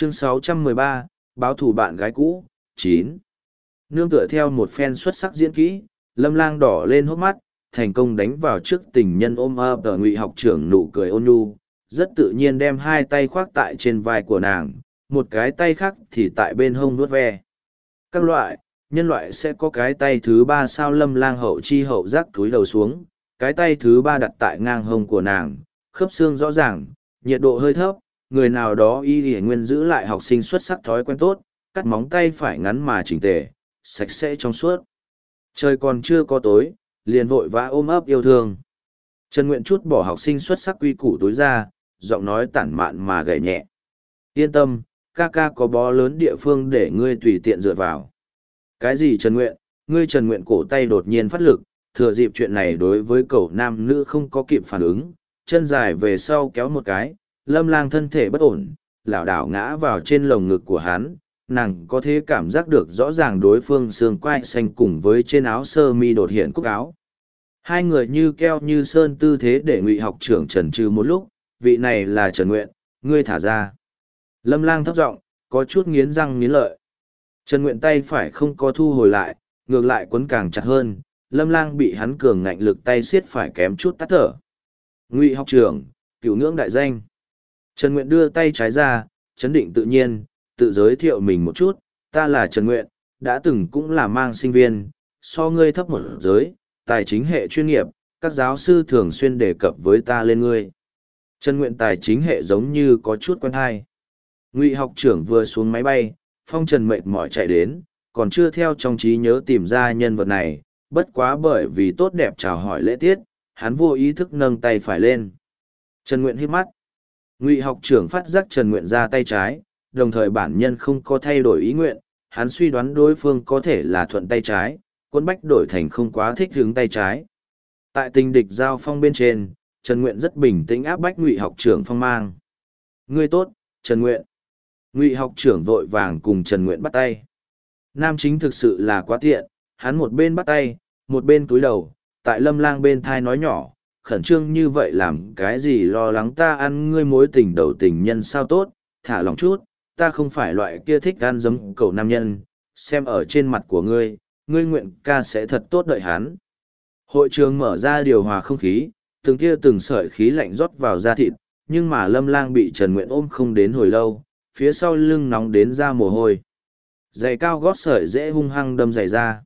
Chương 613, báo thù bạn gái cũ, 9. Nương tựa theo một phen xuất sắc diễn kỹ, Lâm Lang đỏ lên hốc mắt, thành công đánh vào trước tình nhân ôm ấp ở Ngụy học trưởng nụ cười ôn nhu, rất tự nhiên đem hai tay khoác tại trên vai của nàng, một cái tay khác thì tại bên hông vuốt ve. Các loại, nhân loại sẽ có cái tay thứ ba sao? Lâm Lang hậu chi hậu giác cúi đầu xuống, cái tay thứ ba đặt tại ngang hông của nàng, khớp xương rõ ràng, nhiệt độ hơi thấp, người nào đó y y nguyên giữ lại học sinh xuất sắc thói quen tốt, cắt móng tay phải ngắn mà chỉnh tề, sạch sẽ trong suốt. Trời còn chưa có tối, liền vội vã ôm ấp yêu thương. Trần Nguyện chút bỏ học sinh xuất sắc quy củ tối ra, giọng nói tản mạn mà gảy nhẹ. Yên tâm, ca ca có bó lớn địa phương để ngươi tùy tiện dựa vào. Cái gì Trần Nguyện? Ngươi Trần Nguyện cổ tay đột nhiên phát lực, thừa dịp chuyện này đối với cậu nam nữ không có kịp phản ứng, chân dài về sau kéo một cái, Lâm Lang thân thể bất ổn, lảo đảo ngã vào trên lồng ngực của hắn, nàng có thể cảm giác được rõ ràng đối phương xương quai xanh cùng với trên áo sơ mi đột hiện cúc áo. Hai người như keo như sơn tư thế để Ngụy học trưởng chần chừ một lúc, vị này là Trần Nguyện, ngươi thả ra. Lâm Lang thấp giọng, có chút nghiến răng nghiến lợi. Trần Nguyện tay phải không có thu hồi lại, ngược lại quấn càng chặt hơn, Lâm Lang bị hắn cường ngạnh lực tay siết phải kém chút tắt thở. Ngụy học trưởng, cửu ngưỡng đại danh. Trần Nguyện đưa tay trái ra, chấn định tự nhiên, tự giới thiệu mình một chút, ta là Trần Nguyện, đã từng cũng là mang sinh viên, so ngươi thấp một giới, tài chính hệ chuyên nghiệp, các giáo sư thường xuyên đề cập với ta lên ngươi. Trần Nguyện tài chính hệ giống như có chút quen hay. Ngụy học trưởng vừa xuống máy bay, Phong Trần mệt mỏi chạy đến, còn chưa theo trong trí nhớ tìm ra nhân vật này, bất quá bởi vì tốt đẹp chào hỏi lễ tiết, hắn vô ý thức nâng tay phải lên. Trần Nguyện hít mắt. Ngụy học trưởng phát giác Trần Nguyện ra tay trái, đồng thời bản nhân không có thay đổi ý nguyện, hắn suy đoán đối phương có thể là thuận tay trái, quân bách đổi thành không quá thích hướng tay trái. Tại tình địch giao phong bên trên, Trần Nguyện rất bình tĩnh áp bách Ngụy học trưởng phong mang. Ngươi tốt, Trần Nguyện. Ngụy học trưởng vội vàng cùng Trần Nguyện bắt tay. Nam chính thực sự là quá tiện, hắn một bên bắt tay, một bên túi đầu, tại Lâm Lang bên thai nói nhỏ, khẩn trương như vậy làm cái gì lo lắng ta ăn ngươi mối tình đầu tình nhân sao tốt, thả lòng chút, ta không phải loại kia thích ăn giấm cầu nam nhân, xem ở trên mặt của ngươi, ngươi nguyện ca sẽ thật tốt đợi hắn. Hội trường mở ra điều hòa không khí, từng kia từng sợi khí lạnh rót vào da thịt, nhưng mà Lâm Lang bị Trần Nguyện ôm không đến hồi lâu, phía sau lưng nóng đến ra mồ hôi. Giày cao gót sợi dễ hung hăng đâm giày ra.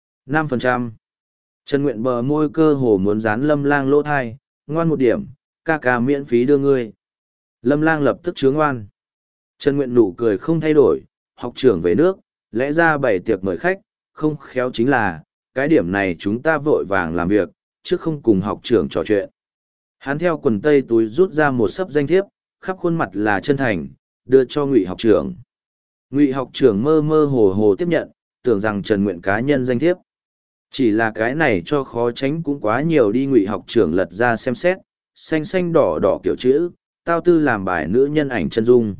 5%. Trần Nguyện bờ môi cơ hồ muốn dán Lâm Lang lỗ thai, ngoan một điểm, ca ca miễn phí đưa ngươi. Lâm Lang lập tức chướng ngoan. Trần Nguyện nụ cười không thay đổi, học trưởng về nước, lẽ ra bày tiệc mời khách, không khéo chính là, cái điểm này chúng ta vội vàng làm việc, chứ không cùng học trưởng trò chuyện. Hắn theo quần tây túi rút ra một sấp danh thiếp, khắp khuôn mặt là chân thành, đưa cho Ngụy học trưởng. Ngụy học trưởng mơ mơ hồ hồ tiếp nhận, tưởng rằng Trần Nguyện cá nhân danh thiếp. Chỉ là cái này cho khó tránh cũng quá nhiều đi. Ngụy học trưởng lật ra xem xét, xanh xanh đỏ đỏ kiểu chữ, tao tư làm bài nữ nhân ảnh chân dung.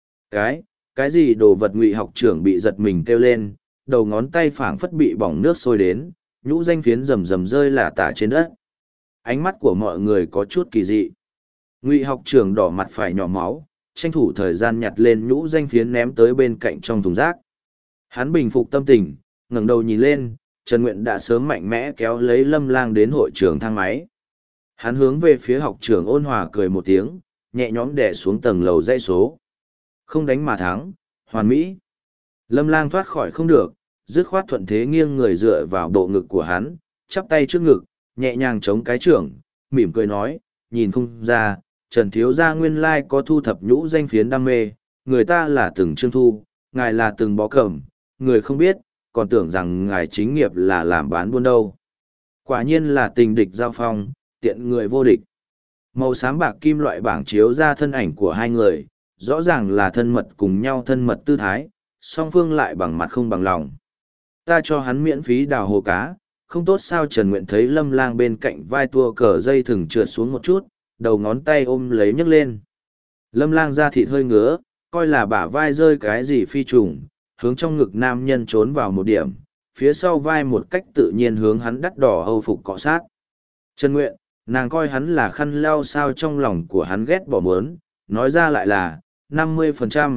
Cái gì đồ vật? Ngụy học trưởng bị giật mình kêu lên, đầu ngón tay phảng phất bị bỏng nước sôi đến, nhũ danh phiến rầm rầm rơi lả tả trên đất. Ánh mắt của mọi người có chút kỳ dị. Ngụy học trưởng đỏ mặt phải nhỏ máu, tranh thủ thời gian nhặt lên nhũ danh phiến ném tới bên cạnh trong thùng rác. Hắn bình phục tâm tình, ngẩng đầu nhìn lên, Trần Nguyện đã sớm mạnh mẽ kéo lấy Lâm Lang đến hội trường thang máy. Hắn hướng về phía học trưởng ôn hòa cười một tiếng, nhẹ nhõm đè xuống tầng lầu dãy số. Không đánh mà thắng, hoàn mỹ. Lâm Lang thoát khỏi không được, dứt khoát thuận thế nghiêng người dựa vào bộ ngực của hắn, chắp tay trước ngực, nhẹ nhàng chống cái trưởng, mỉm cười nói, nhìn không ra, Trần thiếu gia nguyên lai có thu thập nhũ danh phiến đam mê, người ta là từng trương thu, ngài là từng bó cẩm, người không biết, còn tưởng rằng ngài chính nghiệp là làm bán buôn đâu. Quả nhiên là tình địch giao phong, tiện người vô địch. Màu xám bạc kim loại bảng chiếu ra thân ảnh của hai người, rõ ràng là thân mật cùng nhau thân mật tư thái, song phương lại bằng mặt không bằng lòng. Ta cho hắn miễn phí đào hồ cá, không tốt sao? Trần Nguyện thấy Lâm Lang bên cạnh vai tua cờ dây thừng trượt xuống một chút, đầu ngón tay ôm lấy nhấc lên. Lâm Lang da thịt hơi ngứa, coi là bả vai rơi cái gì phi trùng, hướng trong ngực nam nhân trốn vào một điểm, phía sau vai một cách tự nhiên hướng hắn đắt đỏ hâu phục cọ sát. Trần Nguyện, nàng coi hắn là khăn lau sao? Trong lòng của hắn ghét bỏ mớn, nói ra lại là 50%,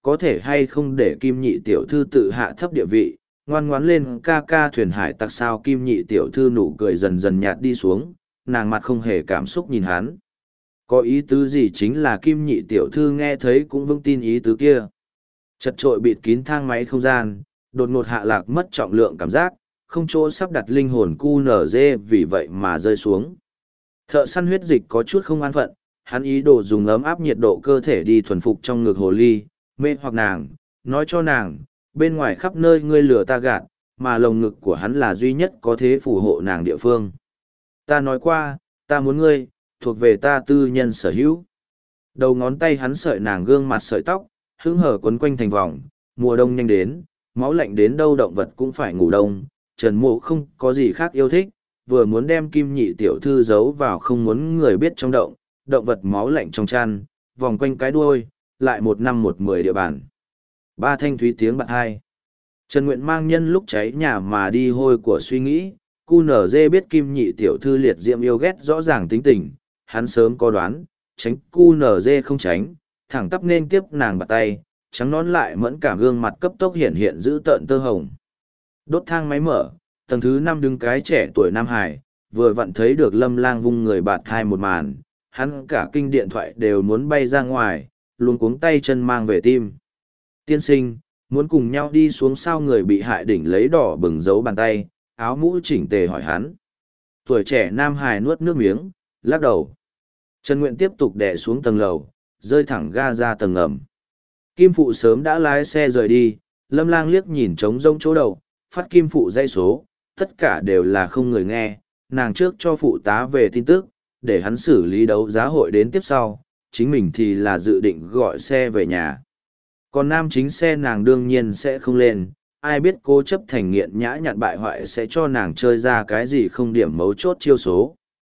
có thể hay không để Kim Nhị tiểu thư tự hạ thấp địa vị, ngoan ngoãn lên ca ca thuyền hải tặc sao. Kim Nhị tiểu thư nụ cười dần dần nhạt đi xuống, nàng mặt không hề cảm xúc nhìn hắn. Có ý tứ gì chính là Kim Nhị tiểu thư nghe thấy cũng vững tin ý tứ kia. Chật trội bịt kín thang máy không gian, đột ngột hạ lạc mất trọng lượng cảm giác, không chỗ sắp đặt linh hồn QNZ vì vậy mà rơi xuống. Thợ săn huyết dịch có chút không an phận, hắn ý đồ dùng ấm áp nhiệt độ cơ thể đi thuần phục trong ngực hồ ly, mê hoặc nàng, nói cho nàng, bên ngoài khắp nơi ngươi lừa ta gạt, mà lồng ngực của hắn là duy nhất có thể phù hộ nàng địa phương. Ta nói qua, ta muốn ngươi, thuộc về ta tư nhân sở hữu. Đầu ngón tay hắn sợi nàng gương mặt sợi tóc, hứng hở quấn quanh thành vòng, mùa đông nhanh đến, máu lạnh đến đâu động vật cũng phải ngủ đông, Trần Mộ không có gì khác yêu thích, vừa muốn đem Kim Nhị tiểu thư giấu vào không muốn người biết trong động vật máu lạnh trong chăn, vòng quanh cái đuôi, lại 1 năm 1 10 địa bàn. Ba thanh thúy tiếng bạn hai. Trần Nguyện mang nhân lúc cháy nhà mà đi hôi của suy nghĩ, QNZ biết Kim Nhị tiểu thư liệt diệm yêu ghét rõ ràng tính tình, hắn sớm có đoán, tránh QNZ không tránh, thẳng tắp nên tiếp nàng bạt tay, trắng nón lại mẫn cảm gương mặt cấp tốc hiện giữ tợn tơ hồng. Đốt thang máy mở, tầng thứ 5 đứng cái trẻ tuổi Nam Hải, vừa vặn thấy được Lâm Lang vung người bạt thai một màn, hắn cả kinh điện thoại đều muốn bay ra ngoài, luống cuống tay chân mang về tim. Tiên sinh, muốn cùng nhau đi xuống sao? Người bị hại đỉnh lấy đỏ bừng dấu bàn tay, áo mũ chỉnh tề hỏi hắn. Tuổi trẻ Nam Hải nuốt nước miếng, lắc đầu. Trần Nguyện tiếp tục đè xuống tầng lầu, rơi thẳng ga ra tầng ngầm. Kim Phụ sớm đã lái xe rời đi, Lâm Lang liếc nhìn trống rỗng chỗ đầu, phát Kim Phụ dây số, tất cả đều là không người nghe, nàng trước cho phụ tá về tin tức, để hắn xử lý đấu giá hội đến tiếp sau, chính mình thì là dự định gọi xe về nhà. Còn nam chính xe nàng đương nhiên sẽ không lên, ai biết cố chấp thành nghiện nhã nhặn bại hoại sẽ cho nàng chơi ra cái gì không điểm mấu chốt chiêu số.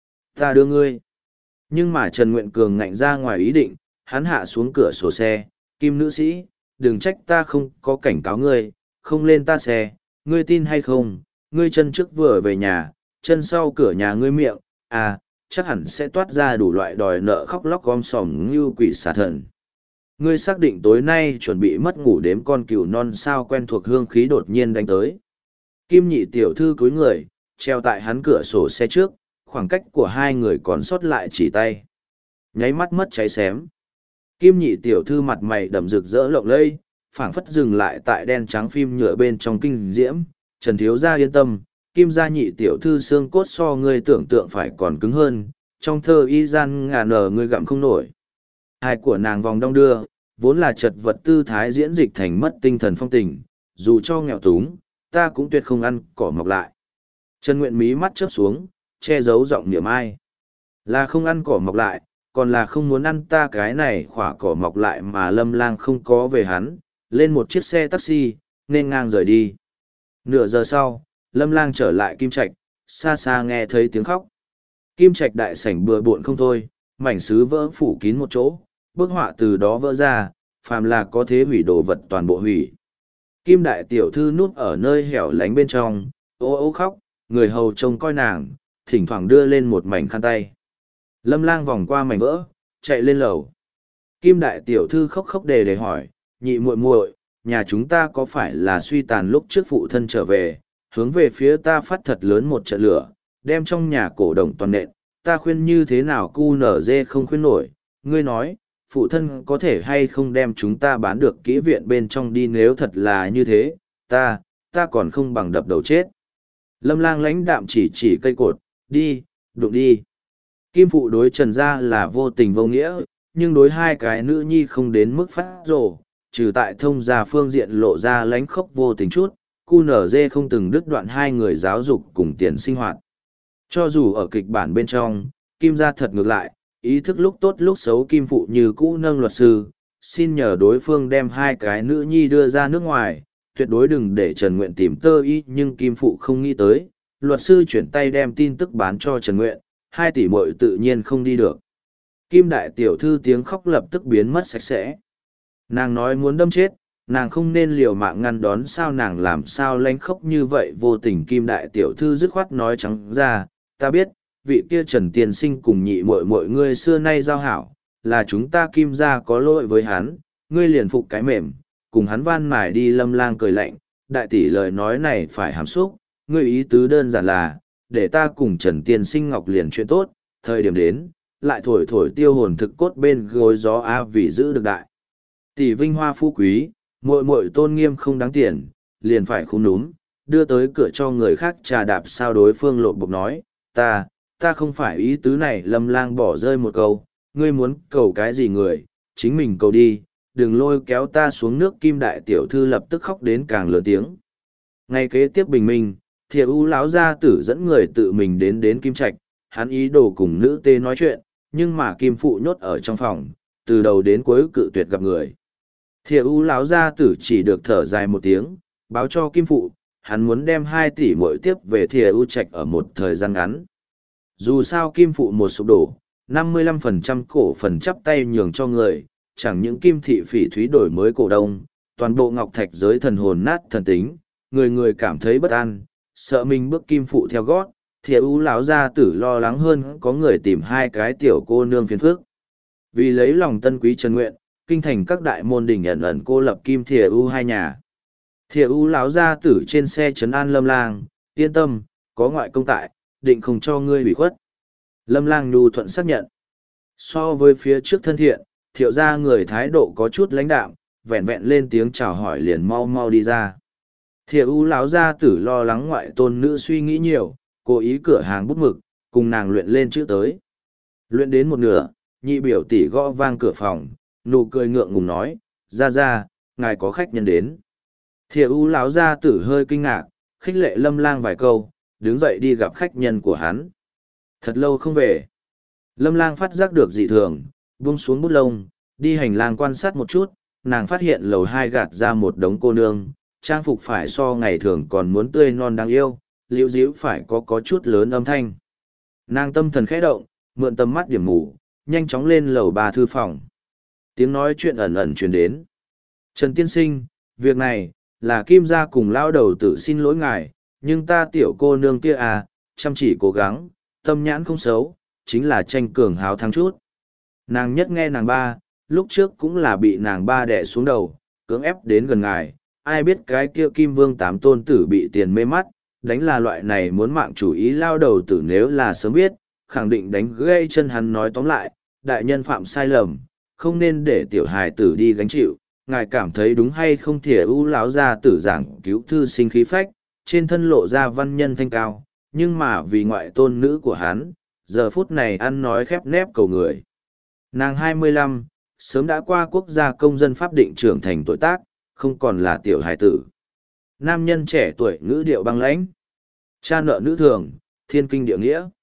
Ta đưa ngươi. Nhưng mà Trần Nguyện Cường ngạnh ra ngoài ý định, hắn hạ xuống cửa sổ xe, Kim nữ sĩ, đừng trách ta không có cảnh cáo ngươi, không lên ta xe, ngươi tin hay không, ngươi chân trước vừa về nhà, chân sau cửa nhà ngươi miệng, à, chắc hẳn sẽ toát ra đủ loại đòi nợ khóc lóc gom sòm như quỷ xà thần. Ngươi xác định tối nay chuẩn bị mất ngủ đếm con cừu non sao? Quen thuộc hương khí đột nhiên đánh tới. Kim Nhị tiểu thư cúi người, treo tại hắn cửa sổ xe trước, khoảng cách của hai người còn sót lại chỉ tay. Nháy mắt mất cháy xém. Kim Nhị tiểu thư mặt mày đậm rực rỡ lộng lẫy, phảng phất dừng lại tại đen trắng phim nhựa bên trong kinh diễm. Trần thiếu gia yên tâm, Kim gia Nhị tiểu thư xương cốt so ngươi tưởng tượng phải còn cứng hơn, trong thơ y gian ngà nở ngươi gặm không nổi. Hai của nàng vòng đong đưa, vốn là chật vật tư thái diễn dịch thành mất tinh thần phong tình, dù cho nghèo túng, ta cũng tuyệt không ăn cỏ mọc lại. Trần Nguyện mí mắt chớp xuống, che giấu giọng niệm ai. Là không ăn cỏ mọc lại, còn là không muốn ăn ta cái này khỏa cỏ mọc lại mà Lâm Lang không có về hắn, lên một chiếc xe taxi, nên ngang rời đi. Nửa giờ sau, Lâm Lang trở lại Kim Trạch, xa xa nghe thấy tiếng khóc. Kim Trạch đại sảnh bừa bộn không thôi, mảnh sứ vỡ phủ kín một chỗ, bức họa từ đó vỡ ra, phàm là có thế hủy đồ vật toàn bộ hủy. Kim đại tiểu thư núp ở nơi hẻo lánh bên trong, ô ô khóc, người hầu trông coi nàng, thỉnh thoảng đưa lên một mảnh khăn tay. Lâm Lang vòng qua mảnh vỡ, chạy lên lầu. Kim đại tiểu thư khóc khóc đề hỏi, nhị muội muội, nhà chúng ta có phải là suy tàn lúc trước phụ thân trở về, hướng về phía ta phát thật lớn một trận lửa, đem trong nhà cổ đồng toàn nện, ta khuyên như thế nào QNZ không khuyên nổi, ngươi nói, phụ thân có thể hay không đem chúng ta bán được kỹ viện bên trong đi, nếu thật là như thế, ta còn không bằng đập đầu chết. Lâm Lang lãnh đạm chỉ cây cột, đi, đụng đi. Kim phụ đối Trần gia là vô tình vô nghĩa, nhưng đối hai cái nữ nhi không đến mức phát rồ, trừ tại thông gia phương diện lộ ra lánh khóc vô tình chút, QNZ không từng đứt đoạn hai người giáo dục cùng tiền sinh hoạt. Cho dù ở kịch bản bên trong, Kim gia thật ngược lại, ý thức lúc tốt lúc xấu Kim phụ như cũ nâng luật sư, xin nhờ đối phương đem hai cái nữ nhi đưa ra nước ngoài, tuyệt đối đừng để Trần Nguyện tìm tơ y, nhưng Kim phụ không nghĩ tới, luật sư chuyển tay đem tin tức bán cho Trần Nguyện, 2 tỷ muội tự nhiên không đi được. Kim đại tiểu thư tiếng khóc lập tức biến mất sạch sẽ. Nàng nói muốn đâm chết, nàng không nên liều mạng ngăn đón sao, nàng làm sao lánh khóc như vậy vô tình. Kim đại tiểu thư dứt khoát nói trắng ra, ta biết, vị kia Trần tiên sinh cùng nhị muội muội ngươi xưa nay giao hảo, là chúng ta Kim gia có lỗi với hắn, ngươi liền phục cái mềm, cùng hắn van mài đi. Lâm Lang cười lạnh, đại tỷ lời nói này phải hàm xúc, ngươi ý tứ đơn giản là, để ta cùng Trần Tiên Sinh Ngọc liền chuyện tốt, thời điểm đến, lại thổi thổi tiêu hồn thực cốt bên gối gió a vì giữ được đại. Tỷ vinh hoa phú quý, muội muội tôn nghiêm không đáng tiền, liền phải không núm, đưa tới cửa cho người khác trà đạp sao. Đối phương lộn bộc nói, ta không phải ý tứ này. Lâm Lang bỏ rơi một câu, ngươi muốn cầu cái gì người, chính mình cầu đi, đừng lôi kéo ta xuống nước. Kim đại tiểu thư lập tức khóc đến càng lớn tiếng. Ngay kế tiếp bình minh, Thiệu U lão gia tử dẫn người tự mình đến Kim Trạch, hắn ý đồ cùng nữ tê nói chuyện, nhưng mà Kim phụ nhốt ở trong phòng, từ đầu đến cuối cự tuyệt gặp người. Thiệu U lão gia tử chỉ được thở dài một tiếng, báo cho Kim phụ, hắn muốn đem 2 tỷ muội tiếp về Thiệu U Trạch ở một thời gian ngắn. Dù sao Kim phụ một sụp đổ, 55% cổ phần chắp tay nhường cho người, chẳng những Kim thị phỉ thúy đổi mới cổ đông, toàn bộ ngọc thạch giới thần hồn nát thần tính, người người cảm thấy bất an, sợ mình bước Kim phụ theo gót. Thiệu U lão gia tử lo lắng hơn có người tìm 2 cái tiểu cô nương phiền phức. Vì lấy lòng tân quý Trần Nguyện, kinh thành các đại môn đình ẩn ẩn cô lập Kim Thiệu U 2 nhà. Thiệu U lão gia tử trên xe trấn an Lâm Lang, yên tâm, có ngoại công tại, định không cho ngươi bị khuất. Lâm Lang nhu thuận xác nhận. So với phía trước thân thiện, Thiệu gia người thái độ có chút lãnh đạm, vẹn vẹn lên tiếng chào hỏi liền mau mau đi ra. Thiệu U lão gia tử lo lắng ngoại tôn nữ suy nghĩ nhiều, cố ý cửa hàng bút mực, cùng nàng luyện lên chữ tới. Luyện đến một nửa, nhị biểu tỷ gõ vang cửa phòng, nụ cười ngượng ngùng nói, ra, ngài có khách nhân đến. Thiệu U lão gia tử hơi kinh ngạc, khích lệ Lâm Lang vài câu, đứng dậy đi gặp khách nhân của hắn. Thật lâu không về. Lâm Lang phát giác được dị thường, buông xuống bút lông, đi hành lang quan sát một chút, nàng phát hiện lầu 2 gạt ra một đống cô nương, trang phục phải so ngày thường còn muốn tươi non đáng yêu, liễu díu phải có chút lớn âm thanh. Nàng tâm thần khẽ động, mượn tầm mắt điểm mù, nhanh chóng lên lầu 3 thư phòng. Tiếng nói chuyện ẩn ẩn truyền đến. Trần tiên sinh, việc này, là Kim gia cùng lao đầu tử xin lỗi ngài, nhưng ta tiểu cô nương kia chăm chỉ cố gắng, tâm nhãn không xấu, chính là tranh cường háo thắng chút. Nàng nhất nghe nàng ba, lúc trước cũng là bị nàng ba đẻ xuống đầu, cưỡng ép đến gần ngài, ai biết cái kia Kim Vương 8 tôn tử bị tiền mê mắt, đánh là loại này muốn mạng chủ ý lao đầu tử, nếu là sớm biết, khẳng định đánh gãy chân hắn. Nói tóm lại, đại nhân phạm sai lầm, không nên để tiểu hài tử đi gánh chịu. Ngài cảm thấy đúng hay không? Thiệu U lão gia tử giảng cứu thư sinh khí phách, trên thân lộ ra văn nhân thanh cao, nhưng mà vì ngoại tôn nữ của hắn, giờ phút này ăn nói khép nép cầu người. Nàng 25, sớm đã qua quốc gia công dân pháp định trưởng thành tuổi tác, không còn là tiểu hài tử. Nam nhân trẻ tuổi ngữ điệu băng lãnh, cha nợ nữ thường, thiên kinh địa nghĩa.